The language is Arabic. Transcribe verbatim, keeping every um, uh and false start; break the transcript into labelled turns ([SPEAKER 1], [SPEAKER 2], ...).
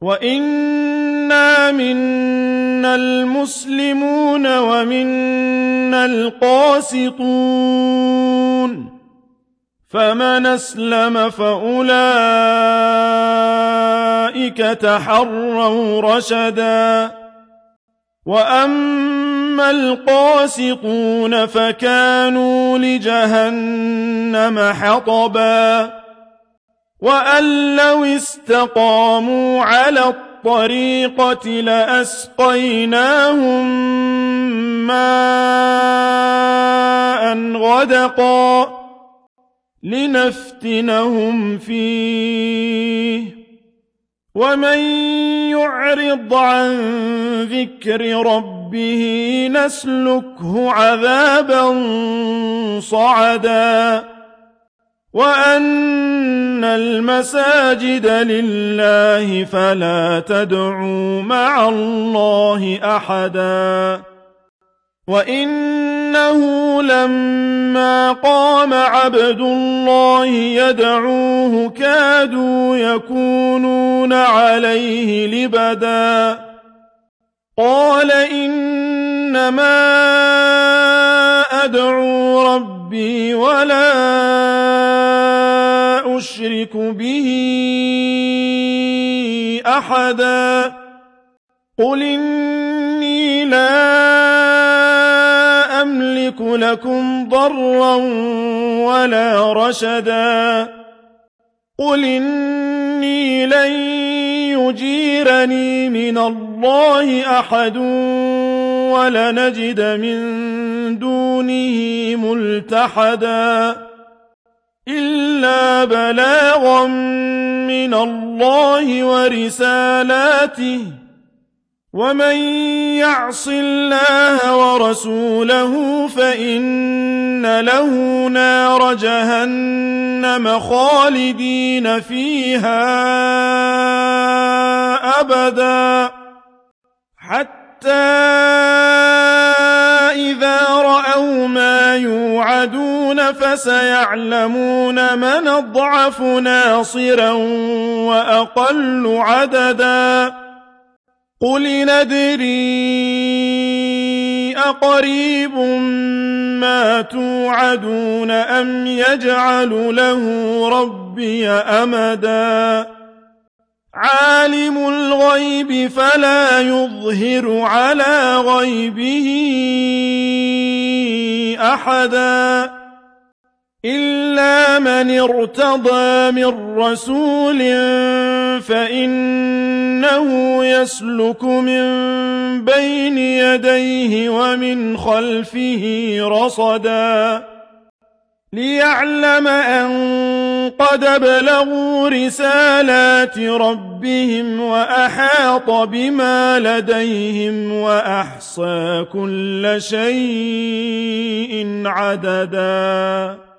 [SPEAKER 1] وَإِنَّا مِنَّا الْمُسْلِمُونَ وَمِنَّا الْقَاسِطُونَ فَمَنْ أَسْلَمَ فَأُولَئِكَ تَحَرَّوْا رَشَدًا وَأَمَّا الْقَاسِطُونَ فَكَانُوا لِجَهَنَّمَ حَطَبًا وَأَن لَّوِ اسْتَقَامُوا عَلَى الطَّرِيقَةِ لَأَسْقَيْنَاهُم مَّاءً غَدَقًا لِّنَفْتِنَهُمْ فِيهِ ۚ وَمَن يُعْرِضْ عَن ذِكْرِ رَبِّهِ نَسْلُكْهُ عَذَابًا صَعَدًا وَأَنَّ الْمَسَاجِدَ لِلَّهِ فَلَا تَدْعُوا مَعَ اللَّهِ أَحَدًا وَإِنَّهُ لَمَّا قَامَ عَبْدُ اللَّهِ يَدْعُوهُ كَادُوا يَكُونُونَ عَلَيْهِ لِبَدًا قَالَ إِنَّمَا أَدْعُو رَبِّي وَلَا أُشْرِكُ بِهِ أَحَدًا قُلْ إِنِّي لَا أَمْلِكُ لَكُمْ ضَرًّا وَلَا رَشَدًا قُلْ إِنِّي لَن يُجِيرَنِي مِنَ اللَّهِ أَحَدٌ وَلَنَجِدَ مِن دُونِهِ مُلْتَحَدًا إِلَّا بَلَاغًا مِّنَ اللَّهِ وَرِسَالَاتِهِ ۚ وَمَن يَعْصِ اللَّهَ وَرَسُولَهُ فَإِنَّ لَهُ نَارَ جَهَنَّمَ خَالِدِينَ فِيهَا أَبَدًا حَتَّىٰ إِذَا رَأَوْا مَا يُوعَدُونَ فَسَيَعْلَمُونَ مَنْ أَضْعَفُ نَاصِرًا وَأَقَلُّ عَدَدًا قُلْ إِنْ أَدْرِي أَقَرِيبٌ مَّا تُوعَدُونَ أَمْ يَجْعَلُ لَهُ رَبِّي أَمَدًا عَالِمُ الْغَيْبِ فَلَا يُظْهِرُ عَلَىٰ غَيْبِهِ أَحَدًا إِلَّا مَنِ ارْتَضَىٰ مِن رَّسُولٍ فَإِنَّهُ يَسْلُكُ مِن بَيْنِ يَدَيْهِ وَمِنْ خَلْفِهِ رَصَدًا لِّيَعْلَمَ أَن قَدْ أَبْلَغُوا رِسَالَاتِ رَبِّهِمْ وَأَحَاطَ بِمَا لَدَيْهِمْ وَأَحْصَىٰ كُلَّ شَيْءٍ عَدَدًا